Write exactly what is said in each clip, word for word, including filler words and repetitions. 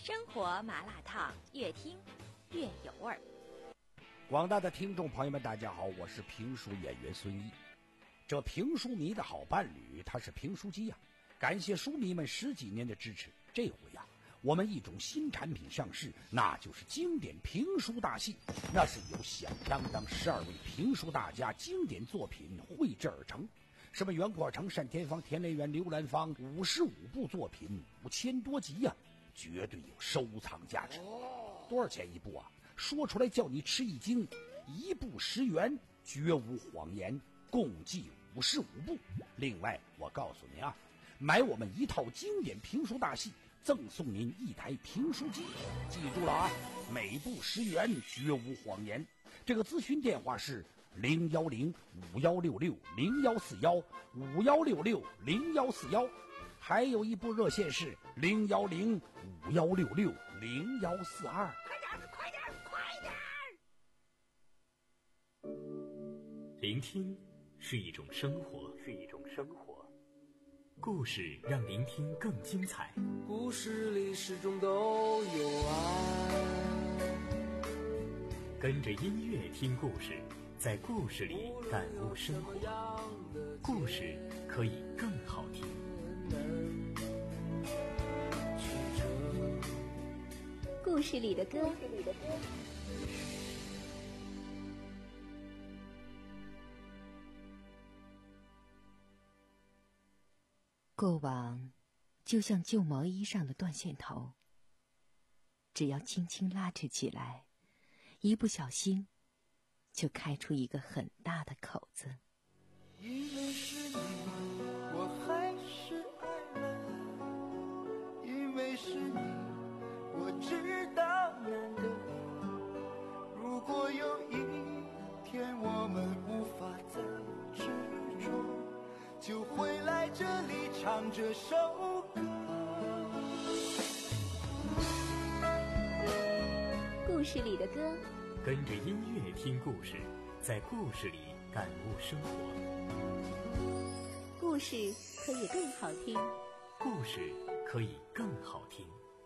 生活麻辣烫，越听越有味儿。 广大的听众朋友们大家好，我是评书演员孙一。这评书迷的好伴侣他是评书机呀、啊，感谢书迷们十几年的支持。这回呀、啊，我们一种新产品上市，那就是经典评书大戏。那是由响当当十二位评书大家经典作品绘制而成，什么袁阔成、单田芳、田雷元、刘兰芳，五十五部作品，五千多集呀、啊，绝对有收藏价值。多少钱一部啊？说出来叫你吃一惊，一部十元，绝无谎言，共计五十五部。另外我告诉您啊，买我们一套经典评书大戏，赠送您一台评书机。记住了啊，每部十元，绝无谎言。这个咨询电话是零幺零五幺六六零幺四幺五幺六六零幺四幺，还有一部热线是零幺零五幺六六零幺四二。 快点，快点，快点！ 聆听是一种生活，是一种生活。故事让聆听更精彩。 故事里始终都有爱。 跟着音乐听故事，在故事里感悟生活。故事可以更好听。 故事里的歌。 过往就像旧毛衣上的断线头，只要轻轻拉扯起来，一不小心就开出一个很大的口子。 因为是你，我还是爱了，因为是你，我知道难得。如果有一天我们无法再执着，就回来这里唱这首歌。 故事里的歌， 跟着音乐听故事，在故事里感悟生活。 故事可以更好听。 故事可以更好听。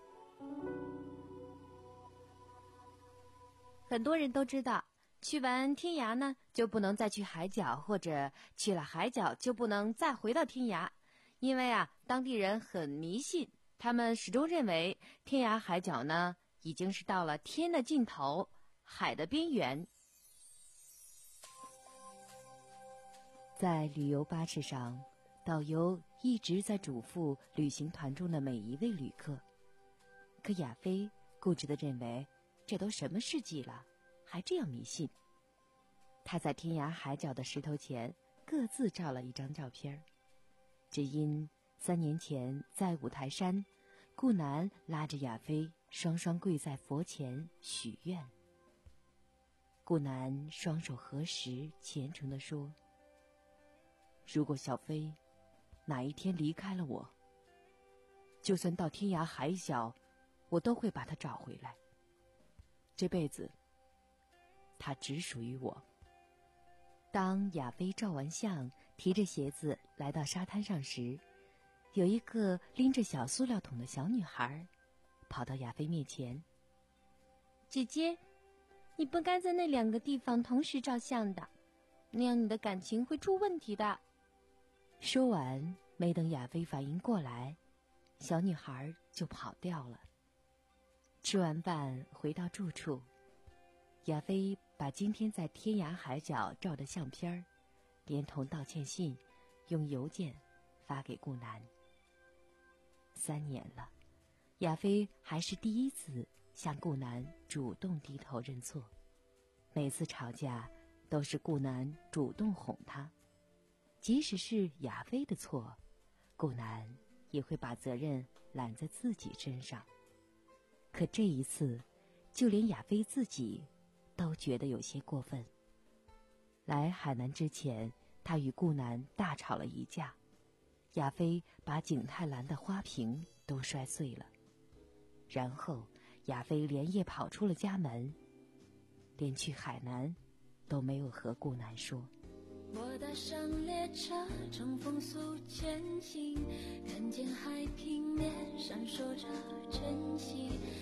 很多人都知道，去完天涯呢，就不能再去海角，或者去了海角就不能再回到天涯。因为啊，当地人很迷信，他们始终认为天涯海角呢，已经是到了天的尽头，海的边缘。在旅游巴士上，导游一直在嘱咐旅行团中的每一位旅客。可亚飞固执地认为，这都什么世纪了，还这样迷信。他在天涯海角的石头前各自照了一张照片，只因三年前在五台山，顾南拉着亚飞双双跪在佛前许愿。顾南双手合十，虔诚地说，如果小飞哪一天离开了我，就算到天涯海角，我都会把他找回来。这辈子他只属于我。当亚飞照完相，提着鞋子来到沙滩上时，有一个拎着小塑料桶的小女孩跑到亚飞面前，姐姐，你不该在那两个地方同时照相的，那样你的感情会出问题的。说完，没等亚飞反应过来，小女孩就跑掉了。吃完饭回到住处，亚飞把今天在天涯海角照的相片连同道歉信用邮件发给顾南。三年了，亚飞还是第一次向顾南主动低头认错。每次吵架都是顾南主动哄他，即使是亚飞的错，顾南也会把责任揽在自己身上。可这一次，就连亚飞自己都觉得有些过分。来海南之前，他与顾南大吵了一架，亚飞把景泰蓝的花瓶都摔碎了。然后亚飞连夜跑出了家门，连去海南都没有和顾南说。 我搭上列车，乘风速前行，看见海平面闪烁着晨曦，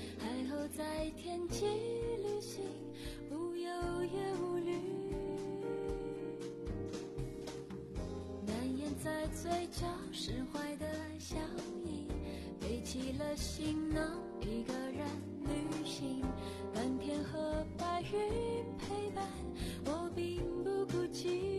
起旅行，不忧也无虑，难掩在嘴角释怀的笑意，背起了行囊，一个人旅行，蓝天和白云陪伴，我并不孤寂。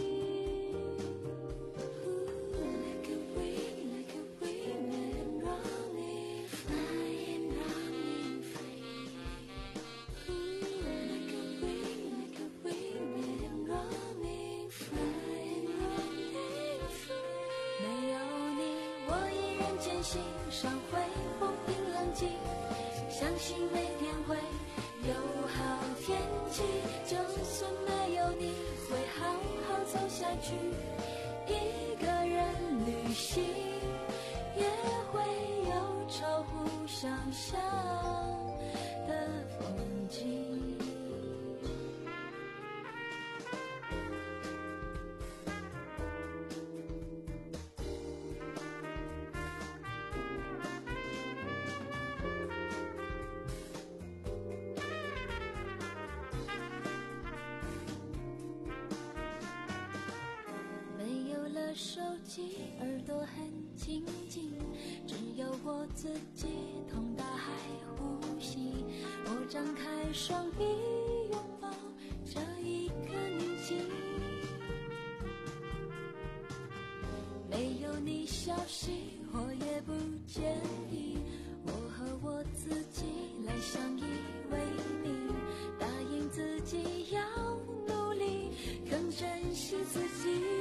上会风平浪静，相信每天会有好天气，就算没有你，会好好走下去。一个人旅行，也会有超乎想象的风景。手机耳朵很静静，只有我自己同大海呼吸。我张开双臂拥抱这一个宁静，没有你消息我也不介意，我和我自己来相依为命，答应自己要努力更珍惜自己。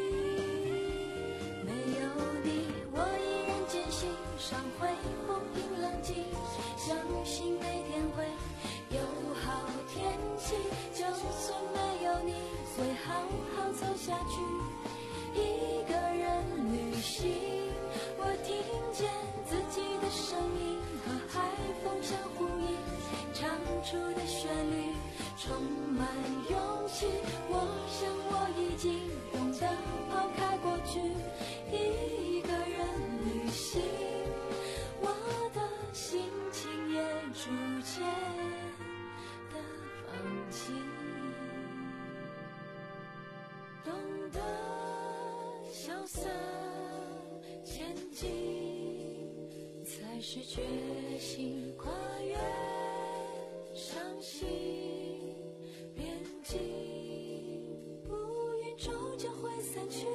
上会风平浪静，相信每天会有好天气，就算没有你，会好好走下去。一个人旅行，我听见自己的声音和海风相呼应，唱出的旋律充满勇气。我想我已经懂得抛开过去，一个人旅行，心情也逐渐的放弃，懂得潇洒前进，才是决心跨越伤心边境，乌云终究会散去，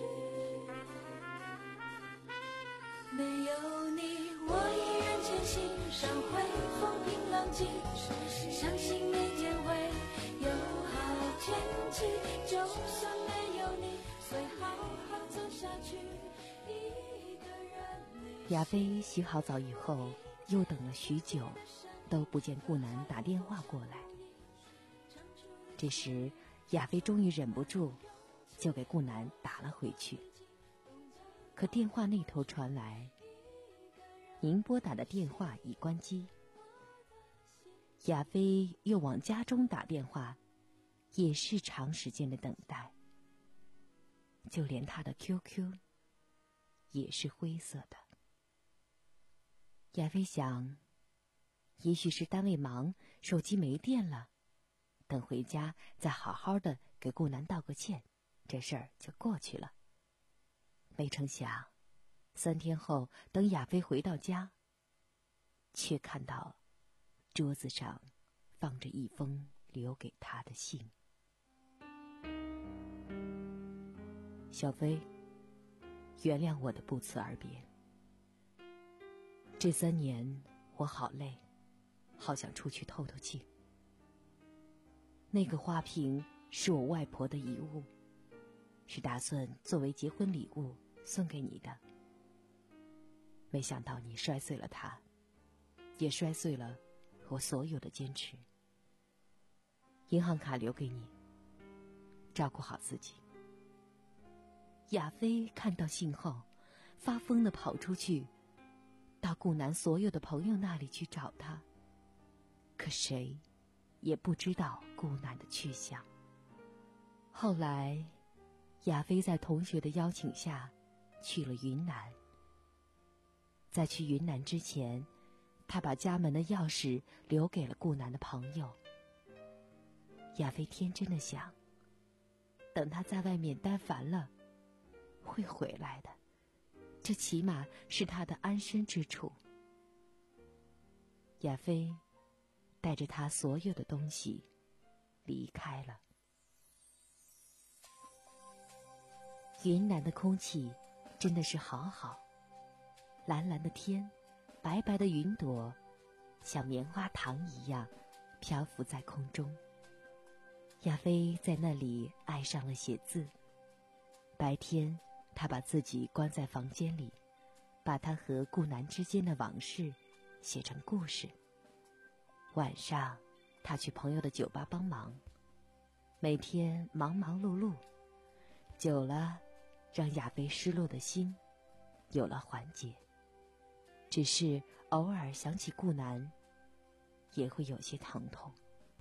没有你我依然前行，上会风平浪静，相信每天会有好天气，就算没有你，会好好走下去。一个人旅亚飞洗好澡以后，又等了许久，都不见顾南打电话过来。这时，亚飞终于忍不住，就给顾南打了回去。可电话那头传来，您拨打的电话已关机。亚飞又往家中打电话，也是长时间的等待。就连他的 Q Q 也是灰色的。亚飞想，也许是单位忙，手机没电了，等回家再好好的给顾南道个歉，这事儿就过去了。没成想，三天后等亚飞回到家，却看到桌子上放着一封留给他的信。小飞，原谅我的不辞而别。这三年我好累，好想出去透透气。那个花瓶是我外婆的遗物，是打算作为结婚礼物送给你的。没想到你摔碎了它，也摔碎了我所有的坚持。银行卡留给你，照顾好自己。亚飞看到信后，发疯地跑出去，到顾南所有的朋友那里去找他。可谁也不知道顾南的去向。后来，亚飞在同学的邀请下去了云南。在去云南之前， 他把家门的钥匙留给了顾南的朋友。亚飞天真的想，等他在外面待烦了，会回来的，这起码是他的安身之处。亚飞带着他所有的东西离开了。云南的空气真的是好好，蓝蓝的天，白白的云朵，像棉花糖一样漂浮在空中。亚飞在那里爱上了写字。白天，他把自己关在房间里，把他和顾南之间的往事写成故事。晚上，他去朋友的酒吧帮忙，每天忙忙碌碌，久了，让亚飞失落的心有了缓解。只是偶尔想起顾南，也会有些疼痛。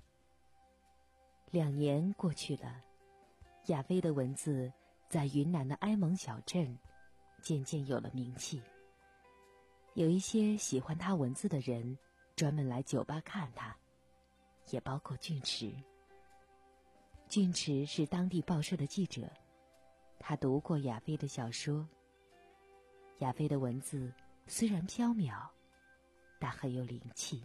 两年过去了，亚飞的文字在云南的埃蒙小镇渐渐有了名气。有一些喜欢他文字的人专门来酒吧看他，也包括俊池。俊池是当地报社的记者，他读过亚飞的小说。亚飞的文字虽然飘渺，但很有灵气。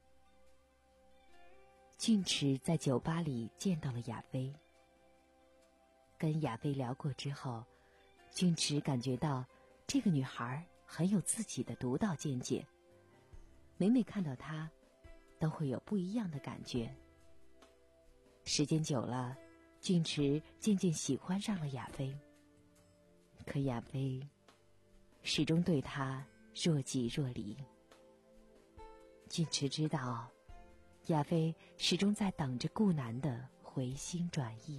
俊池在酒吧里见到了亚飞，跟亚飞聊过之后，俊池感觉到这个女孩很有自己的独到见解，每每看到她都会有不一样的感觉。时间久了，俊池渐渐喜欢上了亚飞，可亚飞始终对他若即若离。俊池知道亚飞始终在等着顾南的回心转意。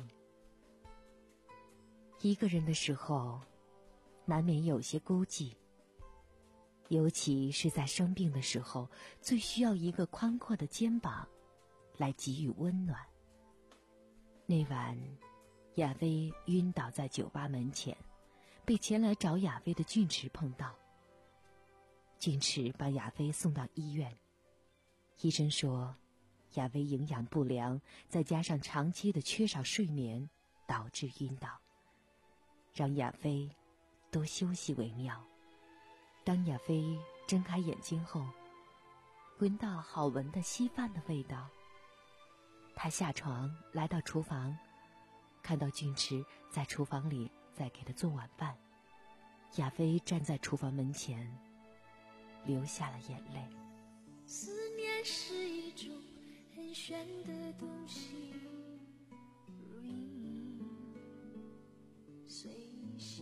一个人的时候，难免有些孤寂，尤其是在生病的时候，最需要一个宽阔的肩膀来给予温暖。那晚，亚飞晕倒在酒吧门前，被前来找亚飞的俊池碰到。俊池把亚飞送到医院，医生说亚飞营养不良，再加上长期的缺少睡眠，导致晕倒，让亚飞多休息为妙。当亚飞睁开眼睛后，闻到好闻的稀饭的味道。他下床来到厨房，看到俊池在厨房里在给他做晚饭。亚飞站在厨房门前，流下了眼泪。 思念是一种很玄的东西，如影随形，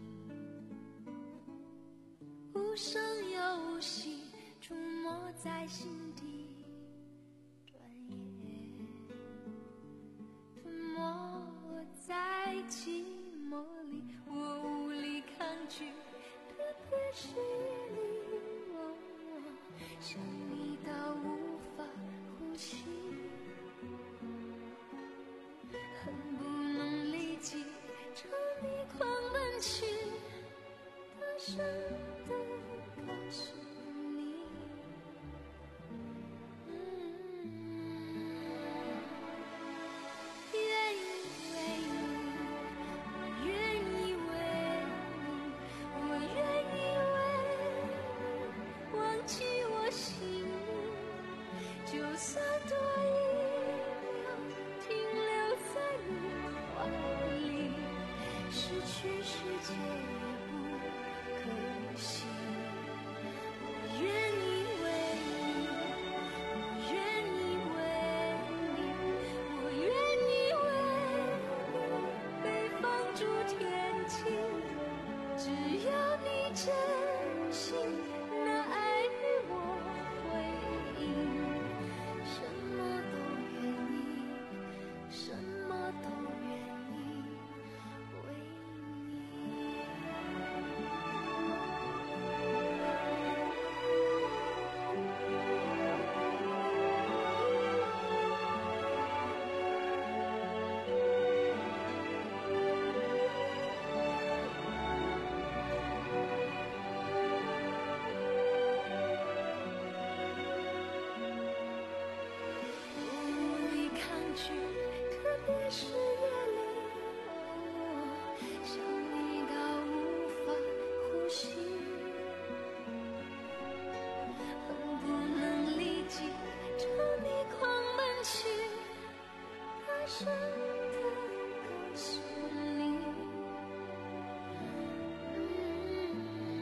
无声又无息，出没在心底，转眼吞没在寂寞里，我无力抗拒，特别是你，哦，想你到无法呼吸，恨不能立即朝你狂奔去，大声地告诉你，嗯，愿意为你，我愿意为你，我愿意为你忘记我心里，就算多一秒停留在你怀里，失去世界也不可惜。我愿意为你，我愿意为你，我愿意为你被放逐天际，只要你真心那爱与我回应，什么是夜里，想你到无法呼吸，恨不能立即朝你狂奔去，大声地告诉你，嗯，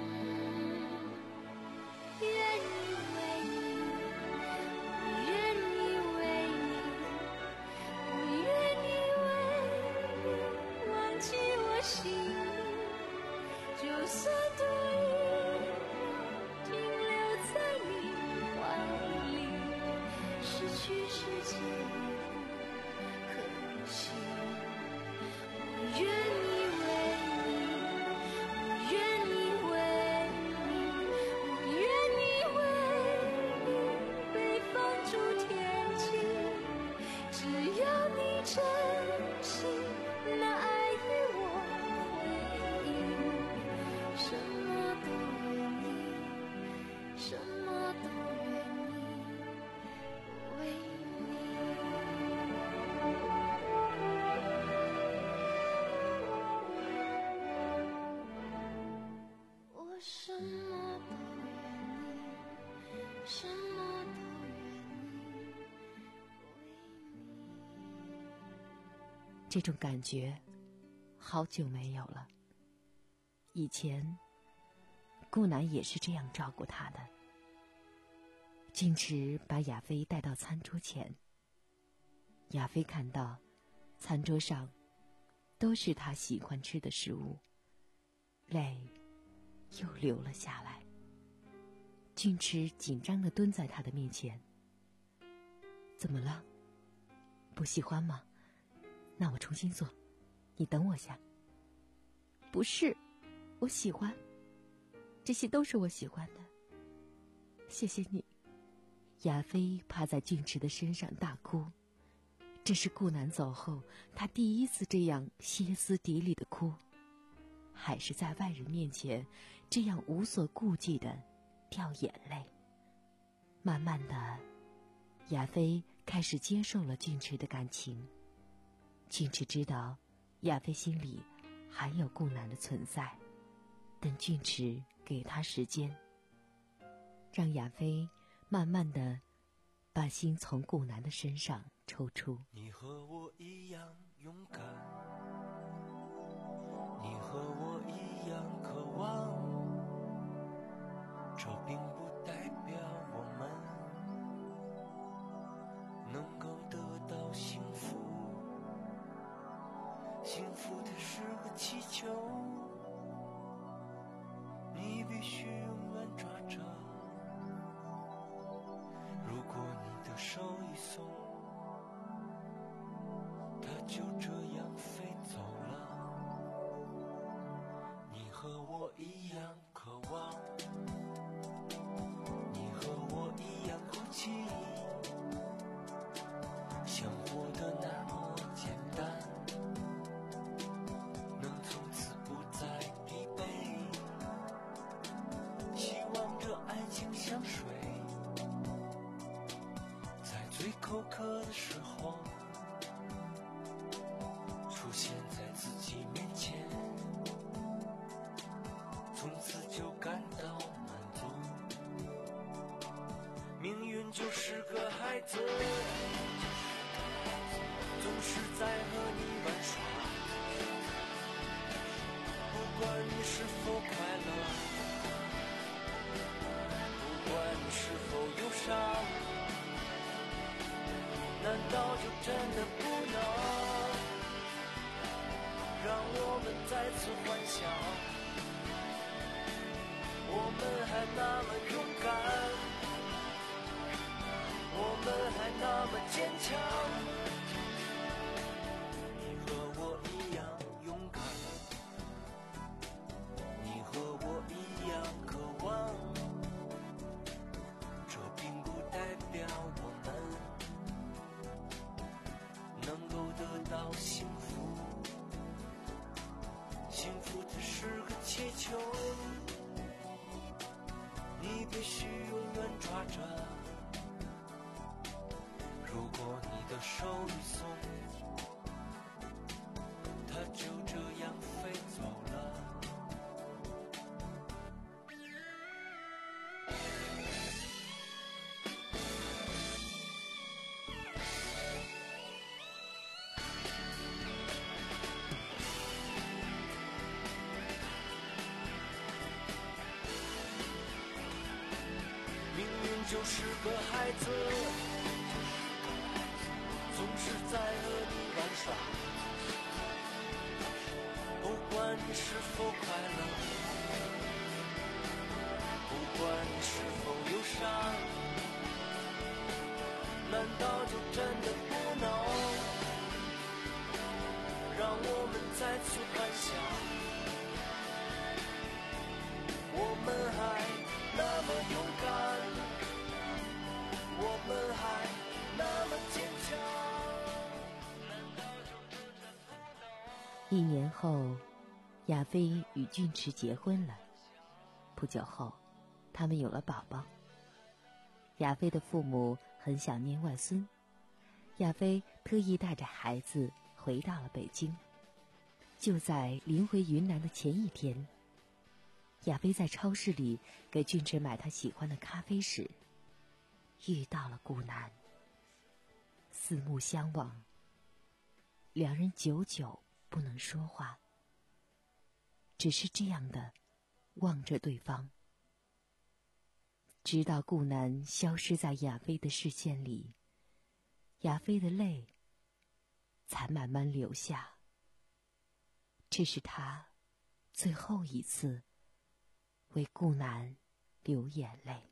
愿意为你，我愿意为你，我愿意为你忘记我心里，就算多一秒停留在你怀里，失去世界也不可惜。我愿意为你，我愿意为你，我愿意为你被放逐天际，只要你真心拿爱与我回应，什么都愿意，什么都愿意为你，我什么都愿意，什么都愿意为你。 这种感觉好久没有了。以前顾南也是这样照顾她的。俊池把亚飞带到餐桌前，亚飞看到餐桌上都是他喜欢吃的食物，泪又流了下来。俊池紧张地蹲在他的面前，怎么了？不喜欢吗？那我重新做，你等我下。不是，我喜欢，这些都是我喜欢的，谢谢你。亚飞趴在俊池的身上大哭，这是顾南走后他第一次这样歇斯底里的哭，还是在外人面前这样无所顾忌的掉眼泪。慢慢的，亚飞开始接受了俊池的感情。俊池知道亚飞心里还有顾南的存在，但俊池给他时间，让亚飞慢慢的把心从顾南的身上抽出。 你和我一样勇敢，你和我一样渴望，这并不代表我们能够得到幸福，幸福的是个气球，你必须永远抓着，如果你的手一松，它就这样飞走了。你和我一样渴望，你和我一样哭泣，想活得那么简单，能从此不再疲惫，希望这爱情像水，在最口渴的时候出现在自己面前，从此就感到满足。命运就是个孩子，总是在和你玩耍，不管你是否快乐，不管你是否忧伤，难道就真的不能让我们再次幻想，我们还那么勇敢，我们还那么坚强。你和我一样勇敢，你和我一样渴望，这并不代表我们能够得到幸福，幸福只是个气球，你必须永远抓着，如果你的手一松， 命运就是个孩子，总是在和你玩耍，不管你是否快乐，不管你是否忧伤，难道就真的不能让我们再次幻想，我们还那么勇敢，我们还那么坚强，难道就真的不能？ 一年后，亚飞与俊池结婚了。不久后，他们有了宝宝。亚飞的父母很想念外孙，亚飞特意带着孩子回到了北京。就在临回云南的前一天，亚飞在超市里给俊池买他喜欢的咖啡时，遇到了顾南。四目相望，两人久久不能说话，只是这样的望着对方，直到顾南消失在亚飞的视线里，亚飞的泪才慢慢流下。这是他最后一次为顾南流眼泪。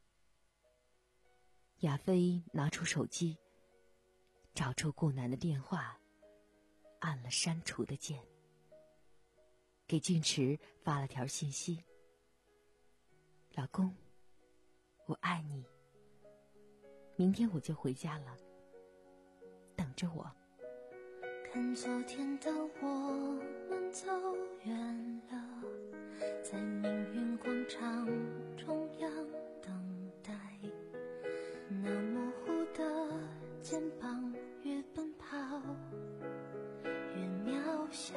亚飞拿出手机，找出顾南的电话，按了删除的键，给俊池发了条信息：老公，我爱你，明天我就回家了，等着我。 看昨天的我们走远了，在命运广场中央等待，那模糊的肩膀越奔跑越渺小，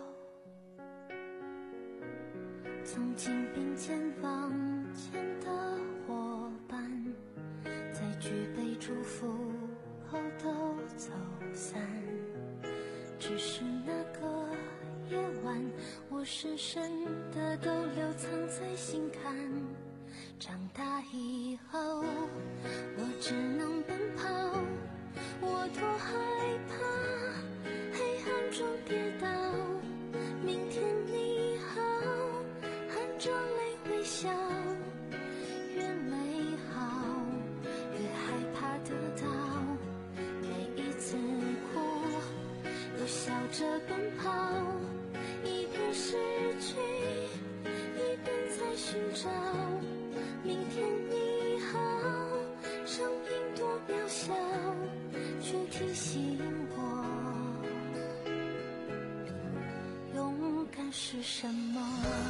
从今并肩往前的伙伴，在举杯祝福后都走散，只是那个夜晚，我深深的都留藏在心坎。长大以后，我只能奔跑，我多害怕黑暗中跌倒。明天你好，含着泪微笑，越美好越害怕得到，每一次哭又笑着奔跑，一边失去一边在寻找。明天你好，声音多渺小，却提醒我勇敢是什么。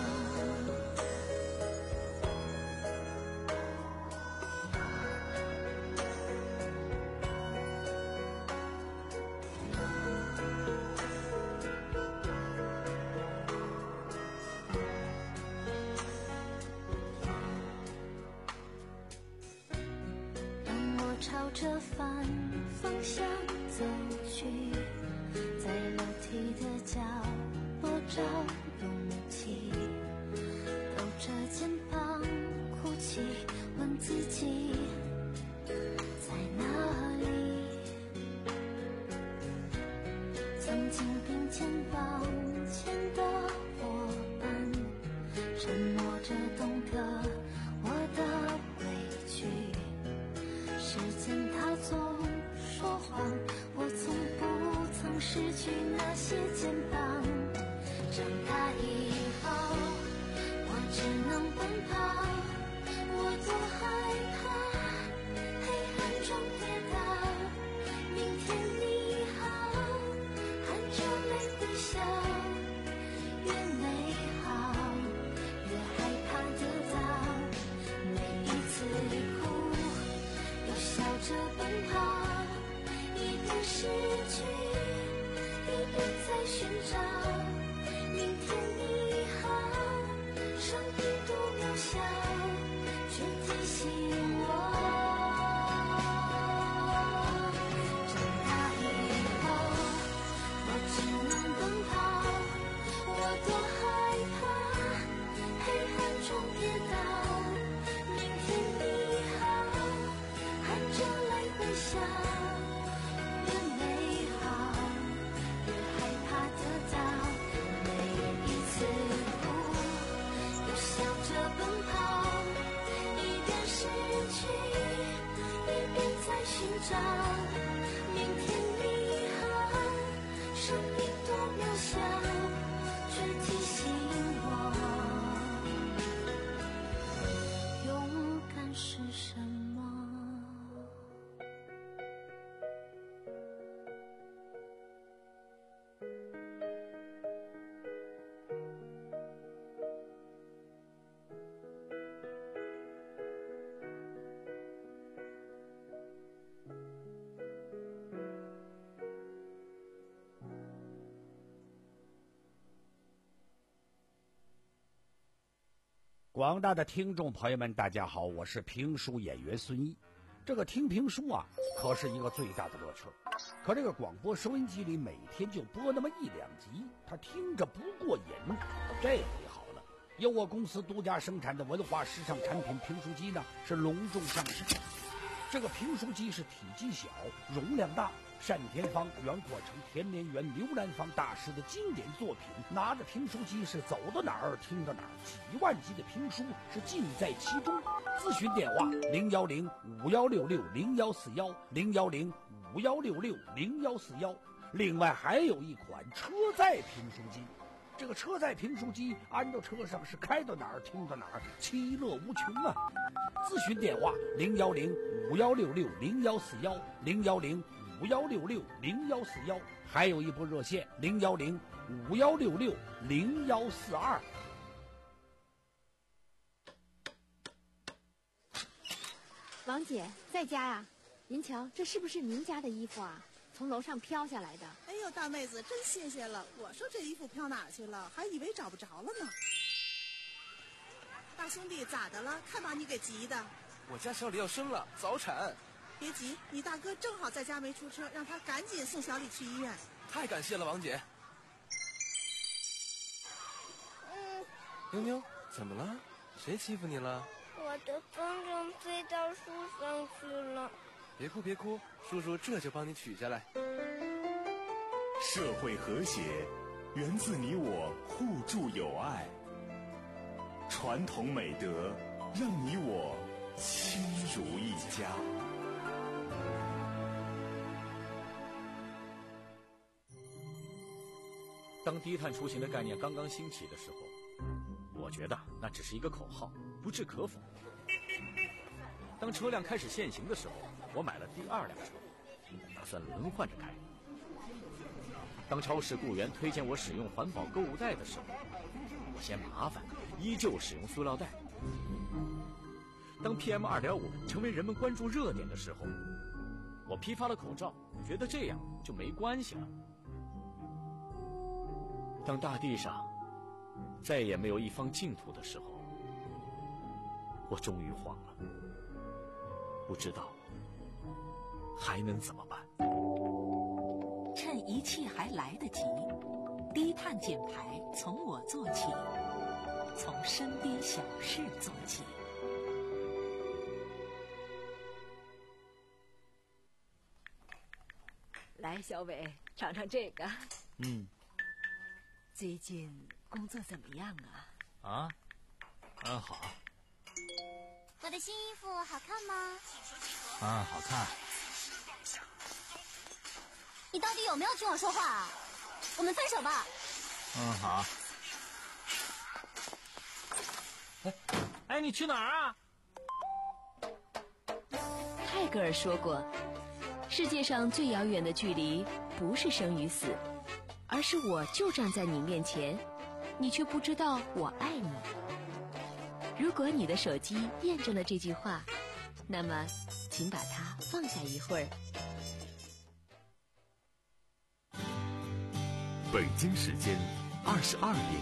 朝着反方向走去，在楼梯的角落找勇气，抖着肩膀哭泣，问自己在哪里。曾经并肩往前的伙伴，沉默着懂得我的委屈。时间它总说谎，我从不曾失去那些肩膀。长大以后，我只能奔跑，我多害怕黑暗中跌倒。明天你好，含着泪微笑，越美好越害怕得到，每一次哭笑着奔跑，一边失去一边在寻找。明天你好，声音多渺小，却提醒我想，越美好越害怕得到，每一次哭又笑着奔跑，一边失去一边在寻找，明天你好，生命多渺小，却提醒我勇敢是什么。 广大的听众朋友们，大家好，我是评书演员孙毅。这个听评书啊，可是一个最大的乐趣。可这个广播收音机里每天就播那么一两集，他听着不过瘾。这回好了，由我公司独家生产的文化时尚产品评书机呢，是隆重上市。这个评书机是体积小，容量大，单田芳、袁阔成、田连元、刘兰芳大师的经典作品，拿着评书机是走到哪儿听到哪儿，几万集的评书是尽在其中。咨询电话零幺零五幺六六零幺四幺零幺零五幺六六零幺四幺。另外还有一款车载评书机，这个车载评书机安到车上是开到哪儿听到哪儿，其乐无穷啊！咨询电话零幺零五幺六六零幺四幺零幺零五幺六六零幺四幺，还有一部热线零幺零五幺六六零幺四二。 王姐在家呀？您瞧，这是不是您家的衣服啊？从楼上飘下来的。 哎呦，大妹子，真谢谢了！我说这衣服飘哪去了，还以为找不着了呢。大兄弟，咋的了？看把你给急的。 我家小李要生了，早产。 别急，你大哥正好在家没出车，让他赶紧送小李去医院。 太感谢了，王姐。 嗯， 妞妞，怎么了？谁欺负你了？ 我的风筝飞到树上去了。 别哭别哭，叔叔这就帮你取下来。 社会和谐源自你我互助友爱，传统美德让你我亲如一家。 当低碳出行的概念刚刚兴起的时候，我觉得那只是一个口号，不置可否。当车辆开始限行的时候，我买了第二辆车，打算轮换着开。当超市雇员推荐我使用环保购物袋的时候，我嫌麻烦，依旧使用塑料袋。当 P M 二点五 成为人们关注热点的时候，我批发了口罩，觉得这样就没关系了。当大地上再也没有一方净土的时候，我终于慌了，不知道还能怎么办。 趁一切还来得及，低碳减排从我做起，从身边小事做起。 来，小伟，尝尝这个。 嗯。 最近工作怎么样啊？ 啊，嗯，好。 我的新衣服好看吗？ 啊，好看。 你到底有没有听我说话啊？我们分手吧。 嗯，好。哎，哎，你去哪儿啊？ 泰戈尔说过，世界上最遥远的距离不是生与死，而是我就站在你面前，你却不知道我爱你。如果你的手机验证了这句话，那么请把它放下一会儿。 北京时间二十二点